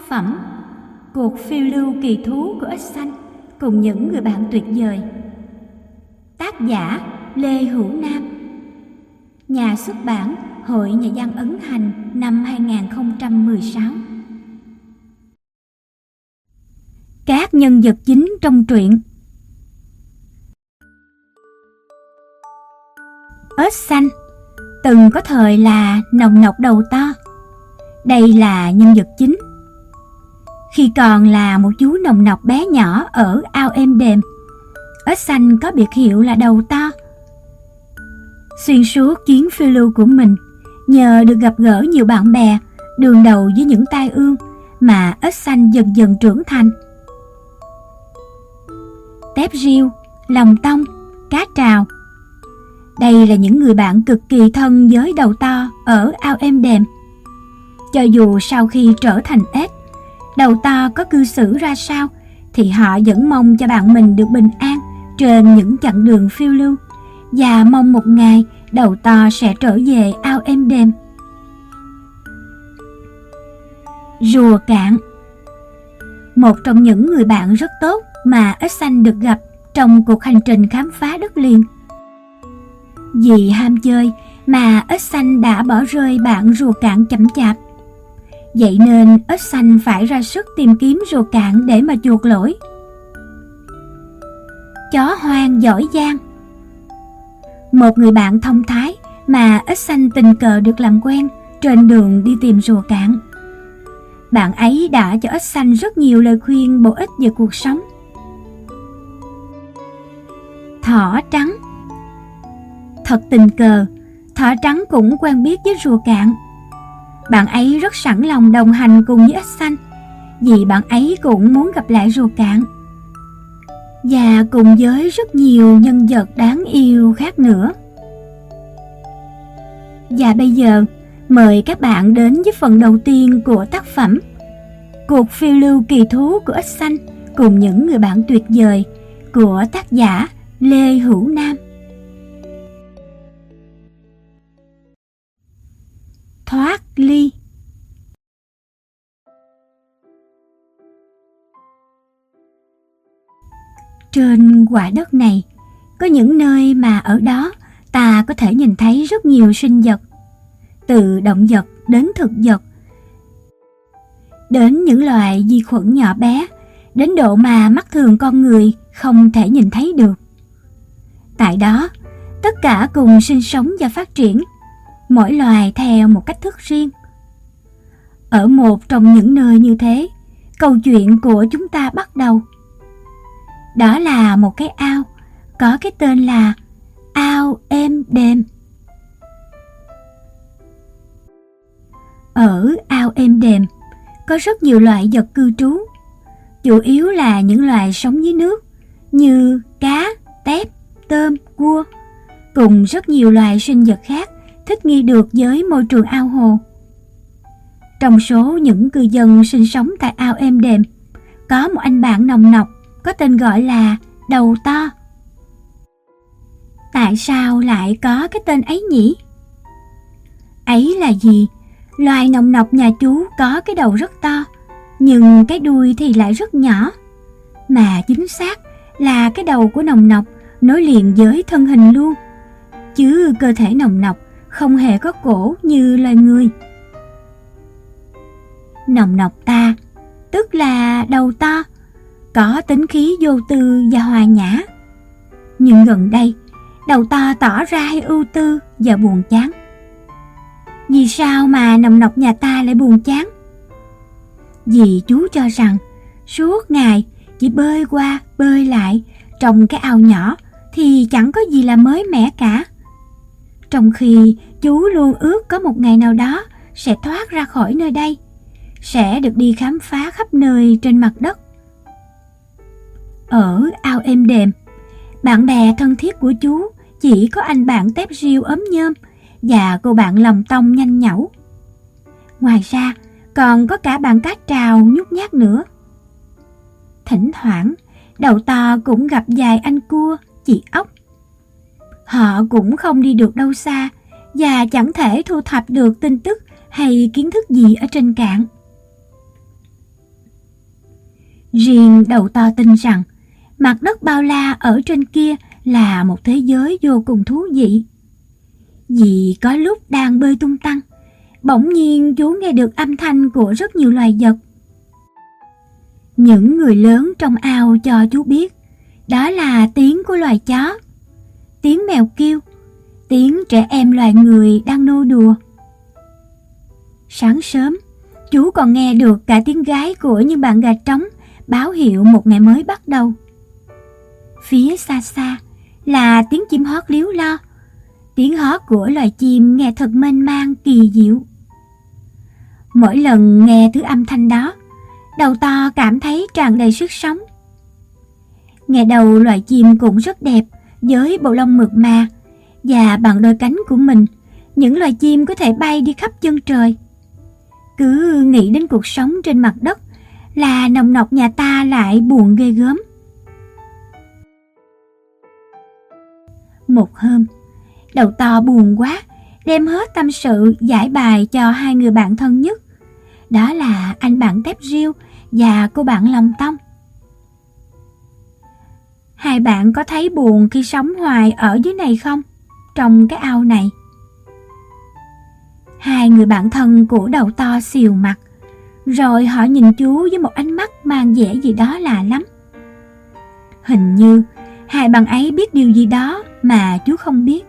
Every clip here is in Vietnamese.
phẩm Cuộc phiêu lưu kỳ thú của ếch xanh cùng những người bạn tuyệt vời. Tác giả Lê Hữu Nam. Nhà xuất bản Hội Nhà văn Ấn Hành năm 2016. Các nhân vật chính trong truyện. Ếch xanh từng có thời là nòng nọc đầu to. Đây là nhân vật chính. Khi còn là một chú nòng nọc bé nhỏ ở ao êm đềm, ếch xanh có biệt hiệu là đầu to. Xuyên suốt chuyến phiêu lưu của mình, nhờ được gặp gỡ nhiều bạn bè, đương đầu với những tai ương, mà ếch xanh dần dần trưởng thành. Tép riêu, lòng tông, cá trào, đây là những người bạn cực kỳ thân với đầu to ở ao êm đềm. Cho dù sau khi trở thành ếch, đầu to có cư xử ra sao, thì họ vẫn mong cho bạn mình được bình an trên những chặng đường phiêu lưu, và mong một ngày đầu to sẽ trở về ao êm đềm. Rùa cạn, một trong những người bạn rất tốt mà ếch xanh được gặp trong cuộc hành trình khám phá đất liền. Vì ham chơi mà ếch xanh đã bỏ rơi bạn rùa cạn chậm chạp. Vậy nên ếch xanh phải ra sức tìm kiếm rùa cạn để mà chuộc lỗi. Chó hoang giỏi giang, một người bạn thông thái mà ếch xanh tình cờ được làm quen trên đường đi tìm rùa cạn. Bạn ấy đã cho ếch xanh rất nhiều lời khuyên bổ ích về cuộc sống. Thỏ trắng, thật tình cờ, thỏ trắng cũng quen biết với rùa cạn. Bạn ấy rất sẵn lòng đồng hành cùng với ếch xanh, vì bạn ấy cũng muốn gặp lại rùa cạn. Và cùng với rất nhiều nhân vật đáng yêu khác nữa. Và bây giờ, mời các bạn đến với phần đầu tiên của tác phẩm Cuộc phiêu lưu kỳ thú của ếch xanh cùng những người bạn tuyệt vời của tác giả Lê Hữu Nam. Thoát ly. Trên quả đất này, có những nơi mà ở đó ta có thể nhìn thấy rất nhiều sinh vật, từ động vật đến thực vật, đến những loài vi khuẩn nhỏ bé, đến độ mà mắt thường con người không thể nhìn thấy được. Tại đó, tất cả cùng sinh sống và phát triển, mỗi loài theo một cách thức riêng. Ở một trong những nơi như thế, câu chuyện của chúng ta bắt đầu. Đó là một cái ao, có cái tên là ao êm đềm. Ở ao êm đềm, có rất nhiều loại vật cư trú, chủ yếu là những loài sống dưới nước, như cá, tép, tôm, cua, cùng rất nhiều loài sinh vật khác thích nghi được với môi trường ao hồ. Trong số những cư dân sinh sống tại ao êm đềm, có một anh bạn nòng nọc có tên gọi là đầu to. Tại sao lại có cái tên ấy nhỉ? Ấy là gì? Loài nòng nọc nhà chú có cái đầu rất to, nhưng cái đuôi thì lại rất nhỏ. Mà chính xác là cái đầu của nòng nọc nối liền với thân hình luôn, chứ cơ thể nòng nọc không hề có cổ như loài người. Nòng nọc ta, tức là đầu to, có tính khí vô tư và hòa nhã. Nhưng gần đây, đầu to tỏ ra hay ưu tư và buồn chán. Vì sao mà nòng nọc nhà ta lại buồn chán? Vì chú cho rằng suốt ngày chỉ bơi qua bơi lại trong cái ao nhỏ thì chẳng có gì là mới mẻ cả. Trong khi chú luôn ước có một ngày nào đó sẽ thoát ra khỏi nơi đây, sẽ được đi khám phá khắp nơi trên mặt đất. Ở ao êm đềm, bạn bè thân thiết của chú chỉ có anh bạn tép riêu ốm nhôm và cô bạn lòng tông nhanh nhảu. Ngoài ra, còn có cả bạn cá trào nhút nhát nữa. Thỉnh thoảng, đầu to cũng gặp vài anh cua, chị ốc. Họ cũng không đi được đâu xa và chẳng thể thu thập được tin tức hay kiến thức gì ở trên cạn. Riêng đầu to tin rằng mặt đất bao la ở trên kia là một thế giới vô cùng thú vị. Vì có lúc đang bơi tung tăng, bỗng nhiên chú nghe được âm thanh của rất nhiều loài vật. Những người lớn trong ao cho chú biết đó là tiếng của loài chó, tiếng mèo kêu, tiếng trẻ em loài người đang nô đùa. Sáng sớm, chú còn nghe được cả tiếng gáy của những bạn gà trống báo hiệu một ngày mới bắt đầu. Phía xa xa là tiếng chim hót líu lo, tiếng hót của loài chim nghe thật mênh mang kỳ diệu. Mỗi lần nghe thứ âm thanh đó, đầu to cảm thấy tràn đầy sức sống. Nghe đầu loài chim cũng rất đẹp, với bộ lông mượt mà, và bằng đôi cánh của mình, những loài chim có thể bay đi khắp chân trời. Cứ nghĩ đến cuộc sống trên mặt đất là nồng nọc nhà ta lại buồn ghê gớm. Một hôm, đầu to buồn quá, đem hết tâm sự giải bài cho hai người bạn thân nhất, đó là anh bạn tép riêu và cô bạn lòng tông. Hai bạn có thấy buồn khi sống hoài ở dưới này không? Trong cái ao này. Hai người bạn thân của đầu to xìu mặt, rồi họ nhìn chú với một ánh mắt mang vẻ gì đó lạ lắm. Hình như hai bạn ấy biết điều gì đó mà chú không biết.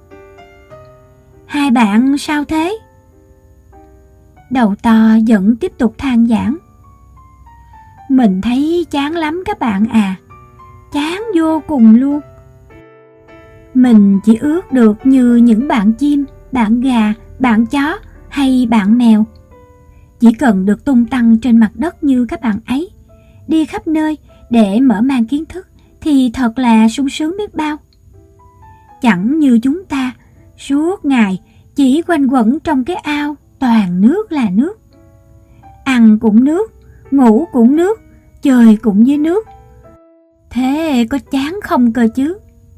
Hai bạn sao thế? Đầu to vẫn tiếp tục than vãn. Mình thấy chán lắm các bạn à, chán vô cùng luôn. Mình chỉ ước được như những bạn chim, bạn gà, bạn chó hay bạn mèo. Chỉ cần được tung tăng trên mặt đất như các bạn ấy, đi khắp nơi để mở mang kiến thức thì thật là sung sướng biết bao. Chẳng như chúng ta, suốt ngày chỉ quanh quẩn trong cái ao toàn nước là nước. Ăn cũng nước, ngủ cũng nước, chơi cũng dưới nước. Thế có chán không cơ chứ?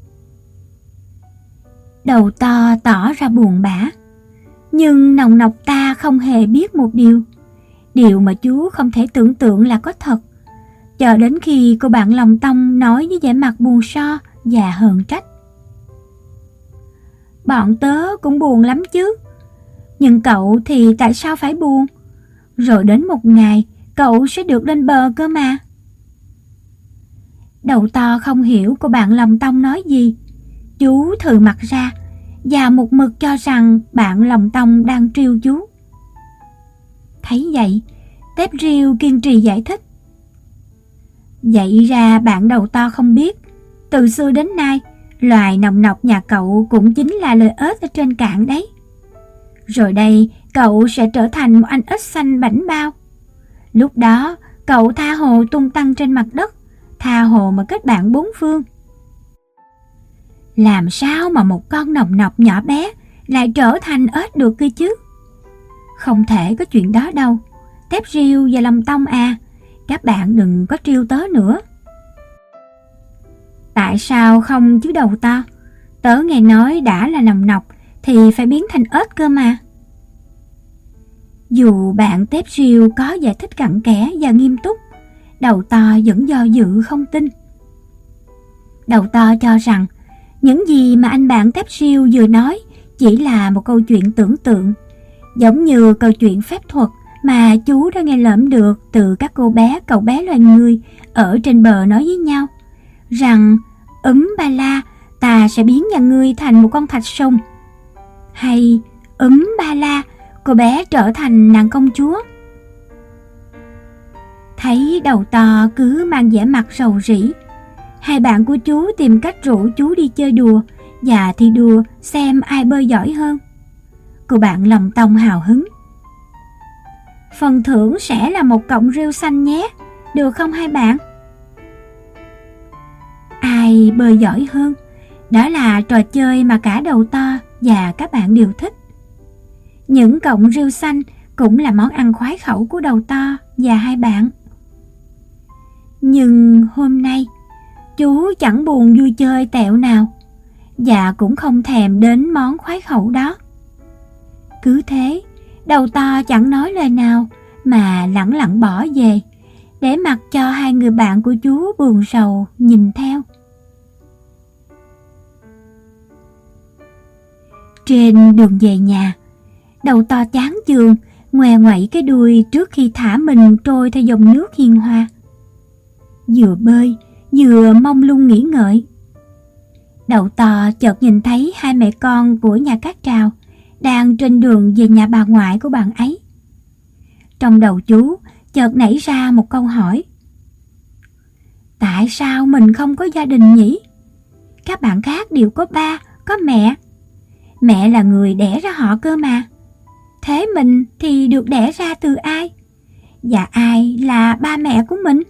Đầu to tỏ ra buồn bã, nhưng nòng nọc ta không hề biết một điều mà chú không thể tưởng tượng là có thật, cho đến khi cô bạn lòng tông nói với vẻ mặt buồn so và hờn trách. Bọn tớ cũng buồn lắm chứ, nhưng cậu thì tại sao phải buồn? Rồi đến một ngày cậu sẽ được lên bờ cơ mà. Đầu to không hiểu cô bạn lòng tông nói gì. Chú thừ mặt ra và một mực cho rằng bạn lòng tông đang trêu chú. Thấy vậy, tép riêu kiên trì giải thích. Vậy ra bạn đầu to không biết, từ xưa đến nay, loài nòng nọc nhà cậu cũng chính là loài ếch ở trên cạn đấy. Rồi đây, cậu sẽ trở thành một anh ếch xanh bảnh bao. Lúc đó, cậu tha hồ tung tăng trên mặt đất, tha hồ mà kết bạn bốn phương. Làm sao mà một con nòng nọc nhỏ bé lại trở thành ếch được cơ chứ? Không thể có chuyện đó đâu. Tép riêu và lòng tông à, các bạn đừng có trêu tớ nữa. Tại sao không chứ đầu to? Tớ nghe nói đã là nòng nọc thì phải biến thành ếch cơ mà. Dù bạn tép riêu có giải thích cặn kẽ và nghiêm túc, đầu to vẫn do dự không tin. Đầu to cho rằng những gì mà anh bạn tép riêu vừa nói chỉ là một câu chuyện tưởng tượng, giống như câu chuyện phép thuật mà chú đã nghe lỡm được từ các cô bé cậu bé loài người ở trên bờ nói với nhau, rằng ba la, ta sẽ biến nhà ngươi thành một con thạch sùng, hay ba la, cô bé trở thành nàng công chúa. Thấy đầu to cứ mang vẻ mặt rầu rĩ, hai bạn của chú tìm cách rủ chú đi chơi đùa và thi đua xem ai bơi giỏi hơn. Cô bạn lòng tông hào hứng. Phần thưởng sẽ là một cọng rêu xanh nhé, được không hai bạn? Ai bơi giỏi hơn, đó là trò chơi mà cả đầu to và các bạn đều thích. Những cọng rêu xanh cũng là món ăn khoái khẩu của đầu to và hai bạn. Nhưng hôm nay, chú chẳng buồn vui chơi tẹo nào, và cũng không thèm đến món khoái khẩu đó. Cứ thế, đầu to chẳng nói lời nào mà lẳng lặng bỏ về, để mặc cho hai người bạn của chú buồn rầu nhìn theo. Trên đường về nhà, đầu to chán chường ngoe ngoẩy cái đuôi trước khi thả mình trôi theo dòng nước hiền hòa. Vừa bơi vừa mông lung nghĩ ngợi. Đầu to chợt nhìn thấy hai mẹ con của nhà Cát Trào đang trên đường về nhà bà ngoại của bạn ấy. Trong đầu chú chợt nảy ra một câu hỏi: tại sao mình không có gia đình nhỉ? Các bạn khác đều có ba, có mẹ. Mẹ là người đẻ ra họ cơ mà. Thế mình thì được đẻ ra từ ai? Và ai là ba mẹ của mình?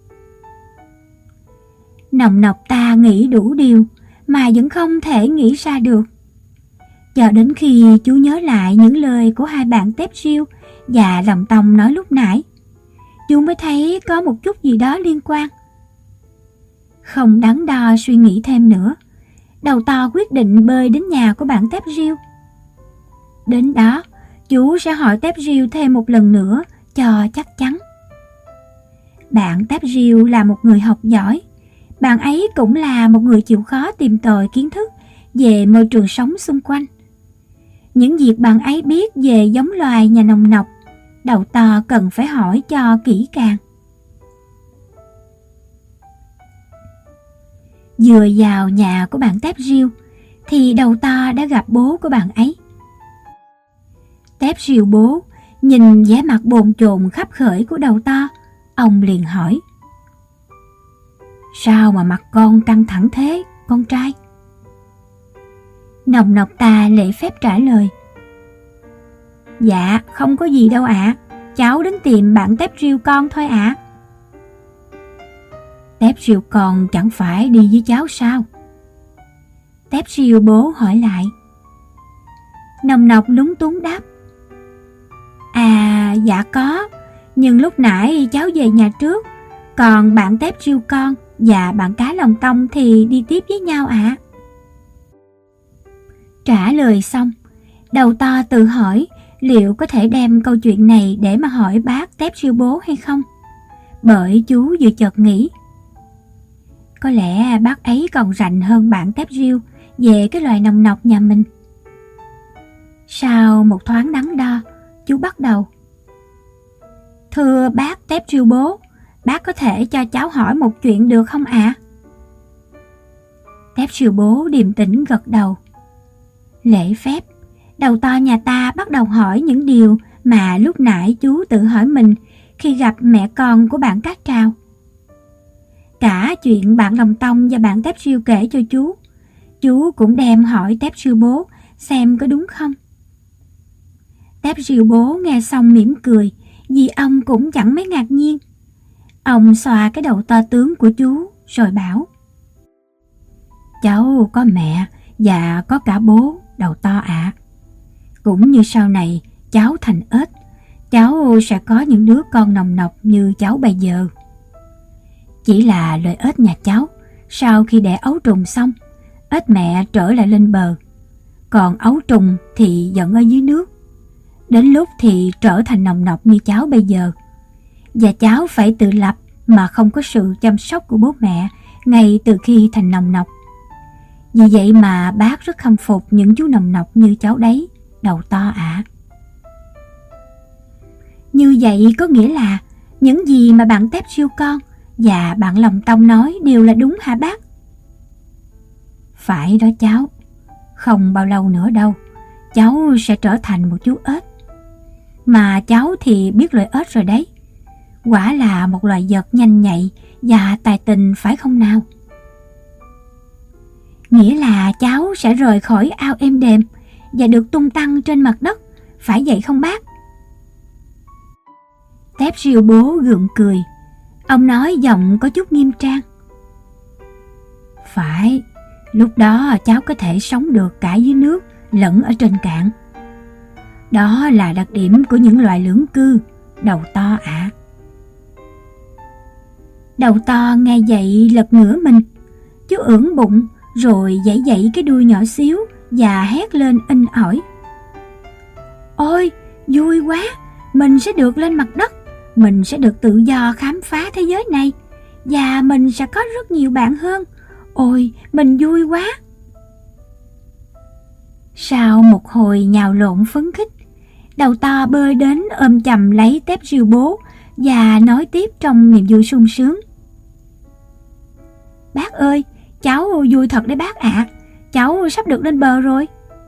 Nòng nọc ta nghĩ đủ điều mà vẫn không thể nghĩ ra được. Cho đến khi chú nhớ lại những lời của hai bạn Tép Riêu và Lòng Tông nói lúc nãy, chú mới thấy có một chút gì đó liên quan. Không đắn đo suy nghĩ thêm nữa, đầu to quyết định bơi đến nhà của bạn Tép Riêu. Đến đó, chú sẽ hỏi Tép Riêu thêm một lần nữa cho chắc chắn. Bạn Tép Riêu là một người học giỏi. Bạn ấy cũng là một người chịu khó tìm tòi kiến thức về môi trường sống xung quanh. Những việc bạn ấy biết về giống loài nhà nòng nọc, đầu to cần phải hỏi cho kỹ càng. Vừa vào nhà của bạn Tép Riêu thì đầu to đã gặp bố của bạn ấy. Tép Riêu bố nhìn vẻ mặt bồn chồn khắp khởi của đầu to, ông liền hỏi: sao mà mặt con căng thẳng thế, con trai? Nòng nọc ta lễ phép trả lời: dạ, không có gì đâu ạ. Cháu đến tìm bạn Tép Riêu con thôi ạ. Tép Riêu con chẳng phải đi với cháu sao? Tép Riêu bố hỏi lại. Nòng nọc lúng túng đáp: à, dạ có, nhưng lúc nãy cháu về nhà trước, còn bạn Tép Riêu con và bạn cá Lòng Tông thì đi tiếp với nhau ạ. Trả lời xong, đầu to tự hỏi liệu có thể đem câu chuyện này để mà hỏi bác Tép Riêu bố hay không. Bởi chú vừa chợt nghĩ, có lẽ bác ấy còn rành hơn bạn Tép Riêu về cái loài nòng nọc nhà mình. Sau một thoáng đắn đo, chú bắt đầu: thưa bác Tép Riêu bố, bác có thể cho cháu hỏi một chuyện được không ạ? Tép Riêu bố điềm tĩnh gật đầu. Lễ phép, đầu to nhà ta bắt đầu hỏi những điều mà lúc nãy chú tự hỏi mình khi gặp mẹ con của bạn Cát Trào. Cả chuyện bạn Lòng Tông và bạn Tép Riêu kể cho chú cũng đem hỏi Tép Riêu bố xem có đúng không. Tép Riêu bố nghe xong mỉm cười, vì ông cũng chẳng mấy ngạc nhiên. Ông xoa cái đầu to tướng của chú rồi bảo: cháu có mẹ và có cả bố, đầu to ạ. Cũng như sau này cháu thành ếch, cháu sẽ có những đứa con nòng nọc như cháu bây giờ. Chỉ là loài ếch nhà cháu, sau khi đẻ ấu trùng xong, ếch mẹ trở lại lên bờ, còn ấu trùng thì vẫn ở dưới nước. Đến lúc thì trở thành nòng nọc như cháu bây giờ. Và cháu phải tự lập mà không có sự chăm sóc của bố mẹ ngay từ khi thành nòng nọc. Vì vậy mà bác rất khâm phục những chú nòng nọc như cháu đấy, đầu to ạ. Như vậy có nghĩa là những gì mà bạn Tép Riêu con và bạn Lòng Tông nói đều là đúng hả bác? Phải đó cháu. Không bao lâu nữa đâu, cháu sẽ trở thành một chú ếch. Mà cháu thì biết loài ếch rồi đấy. Quả là một loài vật nhanh nhạy và tài tình phải không nào? Nghĩa là cháu sẽ rời khỏi ao êm đềm và được tung tăng trên mặt đất, phải vậy không bác? Tép Riêu bố gượng cười. Ông nói giọng có chút nghiêm trang. Phải, lúc đó cháu có thể sống được cả dưới nước lẫn ở trên cạn. Đó là đặc điểm của những loài lưỡng cư, đầu to ạ. Đầu to nghe vậy lật ngửa mình. Chú ưỡn bụng rồi giãy giãy cái đuôi nhỏ xíu và hét lên inh ỏi. Ôi, vui quá, mình sẽ được lên mặt đất, mình sẽ được tự do khám phá thế giới này, và mình sẽ có rất nhiều bạn hơn. Ôi, mình vui quá! Sau một hồi nhào lộn phấn khích, Đầu To bơi đến ôm chầm lấy tép riêu bố và nói tiếp trong niềm vui sung sướng. Bác ơi, cháu vui thật đấy bác ạ. Cháu sắp được lên bờ rồi.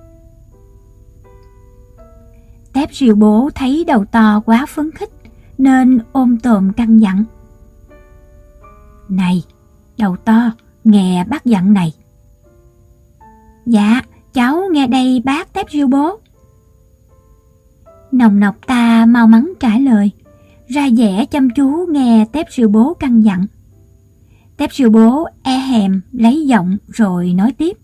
Tép riêu bố thấy Đầu To quá phấn khích nên ôm tồm căn dặn. Này, Đầu To, nghe bác dặn này. Dạ, cháu nghe đây bác Tép riêu bố. Nòng nọc ta mau mắn trả lời, ra vẻ chăm chú nghe Tép riêu bố căn dặn. Tép riêu bố e hèm lấy giọng rồi nói tiếp.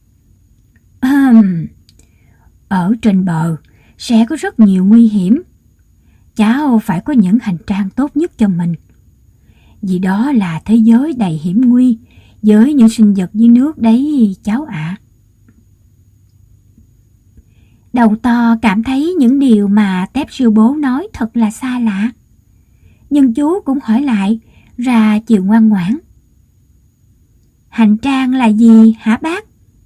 Ở trên bờ sẽ có rất nhiều nguy hiểm. Cháu phải có những hành trang tốt nhất cho mình. Vì đó là thế giới đầy hiểm nguy với những sinh vật dưới nước đấy cháu ạ. Đầu To cảm thấy những điều mà Tép riêu bố nói thật là xa lạ. Nhưng chú cũng hỏi lại, ra chiều ngoan ngoãn. Hành trang là gì hả bác?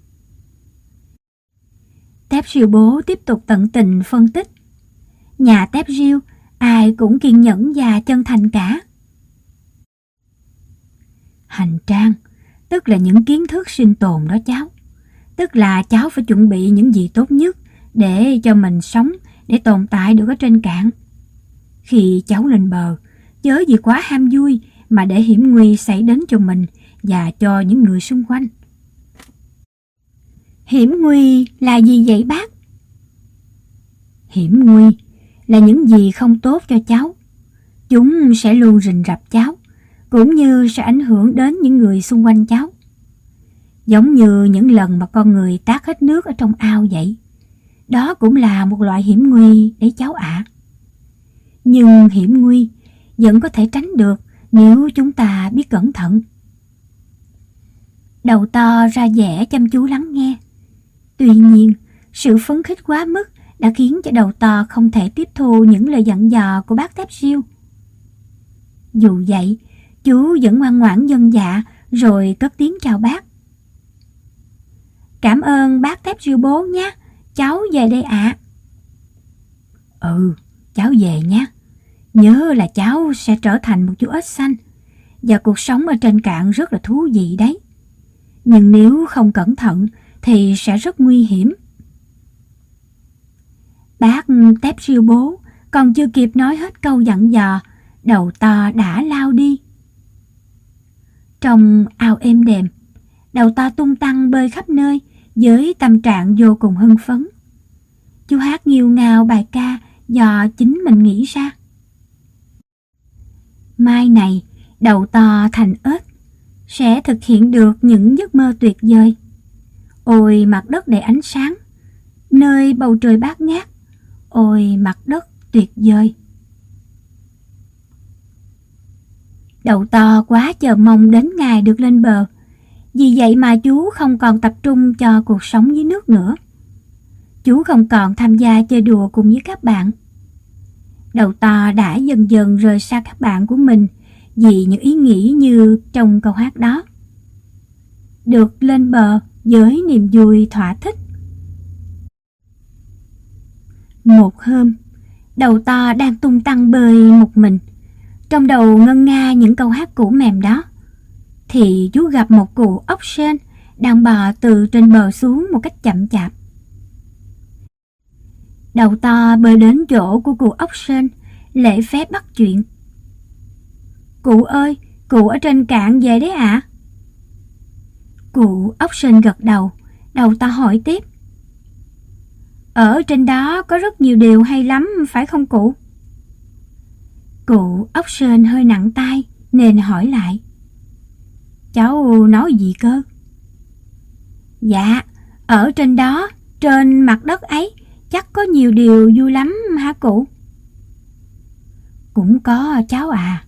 Tép riêu bố tiếp tục tận tình phân tích. Nhà Tép riêu ai cũng kiên nhẫn và chân thành cả. Hành trang tức là những kiến thức sinh tồn đó cháu. Tức là cháu phải chuẩn bị những gì tốt nhất để cho mình sống, để tồn tại được ở trên cạn. Khi cháu lên bờ, chớ vì quá ham vui mà để hiểm nguy xảy đến cho mình và cho những người xung quanh. Hiểm nguy là gì vậy bác? Hiểm nguy là những gì không tốt cho cháu. Chúng sẽ luôn rình rập cháu, cũng như sẽ ảnh hưởng đến những người xung quanh cháu. Giống như những lần mà con người tát hết nước ở trong ao vậy. Đó cũng là một loại hiểm nguy đấy cháu ạ. Nhưng hiểm nguy vẫn có thể tránh được nếu chúng ta biết cẩn thận. Đầu To ra vẻ chăm chú lắng nghe. Tuy nhiên, sự phấn khích quá mức đã khiến cho Đầu To không thể tiếp thu những lời dặn dò của bác Tép riêu. Dù vậy, chú vẫn ngoan ngoãn vâng dạ rồi cất tiếng chào bác. Cảm ơn bác Tép riêu bố nhé, cháu về đây ạ. Cháu về nhé. Nhớ là cháu sẽ trở thành một chú ếch xanh và cuộc sống ở trên cạn rất là thú vị đấy. Nhưng nếu không cẩn thận thì sẽ rất nguy hiểm. Bác Tép riêu bố còn chưa kịp nói hết câu dặn dò, Đầu To đã lao đi. Trong ao êm đềm, Đầu To tung tăng bơi khắp nơi với tâm trạng vô cùng hưng phấn. Chú hát nghêu ngao bài ca do chính mình nghĩ ra. Mai này, Đầu To thành ếch sẽ thực hiện được những giấc mơ tuyệt vời. Ôi mặt đất đầy ánh sáng, nơi bầu trời bát ngát, ôi mặt đất tuyệt vời. Đầu To quá chờ mong đến ngày được lên bờ. Vì vậy mà chú không còn tập trung cho cuộc sống dưới nước nữa. Chú không còn tham gia chơi đùa cùng với các bạn. Đầu To đã dần dần rời xa các bạn của mình vì những ý nghĩ như trong câu hát đó. Được lên bờ với niềm vui thỏa thích. Một hôm, Đầu To đang tung tăng bơi một mình, trong đầu ngân nga những câu hát cũ mềm đó, thì chú gặp một cụ ốc sên đang bò từ trên bờ xuống một cách chậm chạp. Đầu To bơi đến chỗ của cụ ốc sên, lễ phép bắt chuyện. Cụ ơi, cụ ở trên cạn về đấy ạ. Cụ ốc sên gật đầu. Đầu To hỏi tiếp. Ở trên đó có rất nhiều điều hay lắm, phải không cụ? Cụ ốc sên hơi nặng tai nên hỏi lại. Cháu nói gì cơ? Dạ, ở trên đó, trên mặt đất ấy, chắc có nhiều điều vui lắm hả cụ? Cũng có cháu à.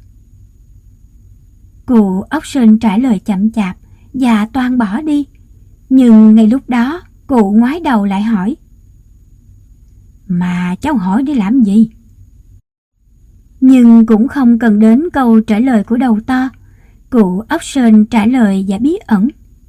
Cụ ốc sên trả lời chậm chạp và toan bỏ đi. Nhưng ngay lúc đó, cụ ngoái đầu lại hỏi. Mà cháu hỏi để làm gì? Nhưng cũng không cần đến câu trả lời của đầu to. Cụ ốc sên trả lời và bí ẩn.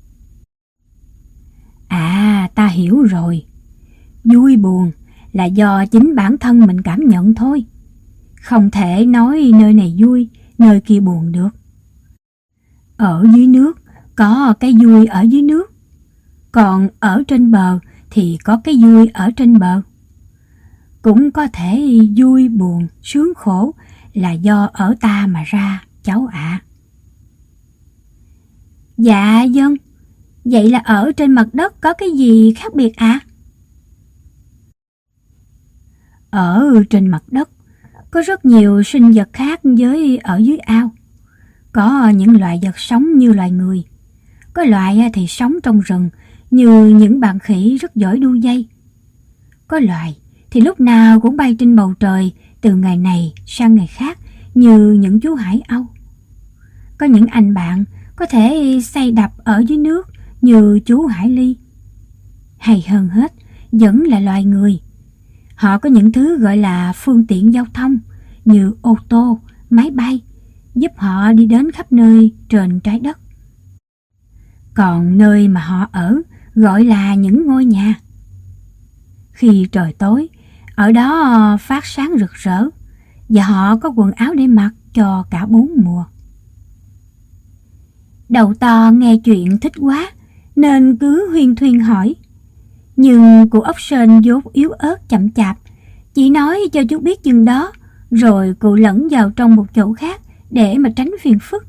À, ta hiểu rồi. Vui buồn là do chính bản thân mình cảm nhận thôi. Không thể nói nơi này vui, nơi kia buồn được. Ở dưới nước có cái vui ở dưới nước, còn ở trên bờ thì có cái vui ở trên bờ. Cũng có thể vui buồn, sướng khổ là do ở ta mà ra, cháu ạ. Dạ vâng, vậy là ở trên mặt đất có cái gì khác biệt ạ? Ở trên mặt đất có rất nhiều sinh vật khác với ở dưới ao. Có những loài vật sống như loài người. Có loài thì sống trong rừng như những bạn khỉ rất giỏi đu dây. Có loài thì lúc nào cũng bay trên bầu trời từ ngày này sang ngày khác như những chú hải âu. Có những anh bạn có thể xây đập ở dưới nước như chú hải ly. Hay hơn hết vẫn là loài người. Họ có những thứ gọi là phương tiện giao thông như ô tô, máy bay, giúp họ đi đến khắp nơi trên trái đất. Còn nơi mà họ ở gọi là những ngôi nhà. Khi trời tối, ở đó phát sáng rực rỡ và họ có quần áo để mặc cho cả 4 mùa. Đầu to nghe chuyện thích quá nên cứ huyên thuyên hỏi. Nhưng cụ ốc sên vốn yếu ớt chậm chạp, chỉ nói cho chú biết chừng đó, rồi cụ lẫn vào trong một chỗ khác để mà tránh phiền phức.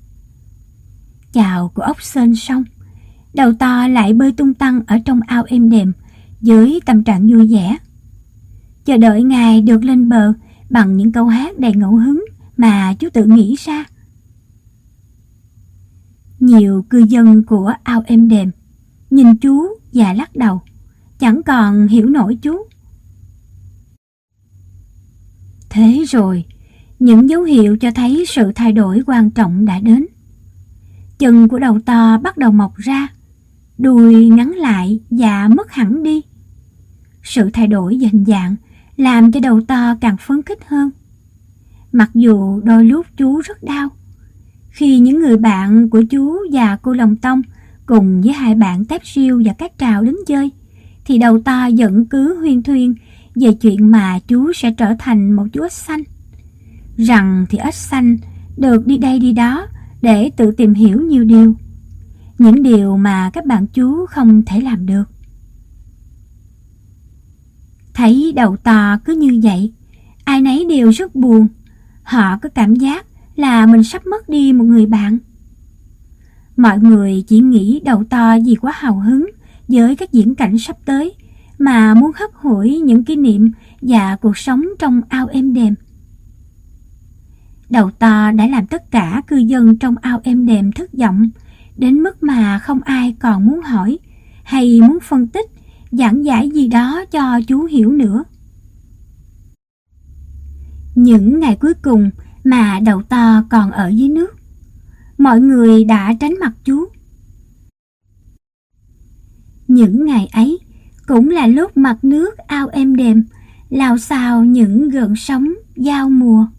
Chào cụ ốc sên xong, đầu to lại bơi tung tăng ở trong ao êm đềm với tâm trạng vui vẻ, chờ đợi ngài được lên bờ bằng những câu hát đầy ngẫu hứng mà chú tự nghĩ ra. Nhiều cư dân của ao êm đềm nhìn chú và lắc đầu, chẳng còn hiểu nổi chú. Thế rồi, những dấu hiệu cho thấy sự thay đổi quan trọng đã đến. Chân của đầu to bắt đầu mọc ra, đuôi ngắn lại và mất hẳn đi. Sự thay đổi về hình dạng làm cho đầu to càng phấn khích hơn. Mặc dù đôi lúc chú rất đau. Khi những người bạn của chú và cô Lòng Tông cùng với 2 bạn Tép Siêu và Cát Trào đến chơi, thì đầu to vẫn cứ huyên thuyên về chuyện mà chú sẽ trở thành một chú ếch xanh. Rằng thì ếch xanh được đi đây đi đó để tự tìm hiểu nhiều điều. Những điều mà các bạn chú không thể làm được. Thấy đầu to cứ như vậy, ai nấy đều rất buồn. Họ có cảm giác là mình sắp mất đi một người bạn. Mọi người chỉ nghĩ đầu to vì quá hào hứng với các diễn cảnh sắp tới mà muốn hấp hủi những kỷ niệm và cuộc sống trong ao êm đềm. Đầu to đã làm tất cả cư dân trong ao êm đềm thất vọng, đến mức mà không ai còn muốn hỏi hay muốn phân tích, giảng giải gì đó cho chú hiểu nữa. Những ngày cuối cùng mà đầu to còn ở dưới nước, mọi người đã tránh mặt chú. Những ngày ấy cũng là lúc mặt nước ao êm đềm lao xao những gợn sóng giao mùa.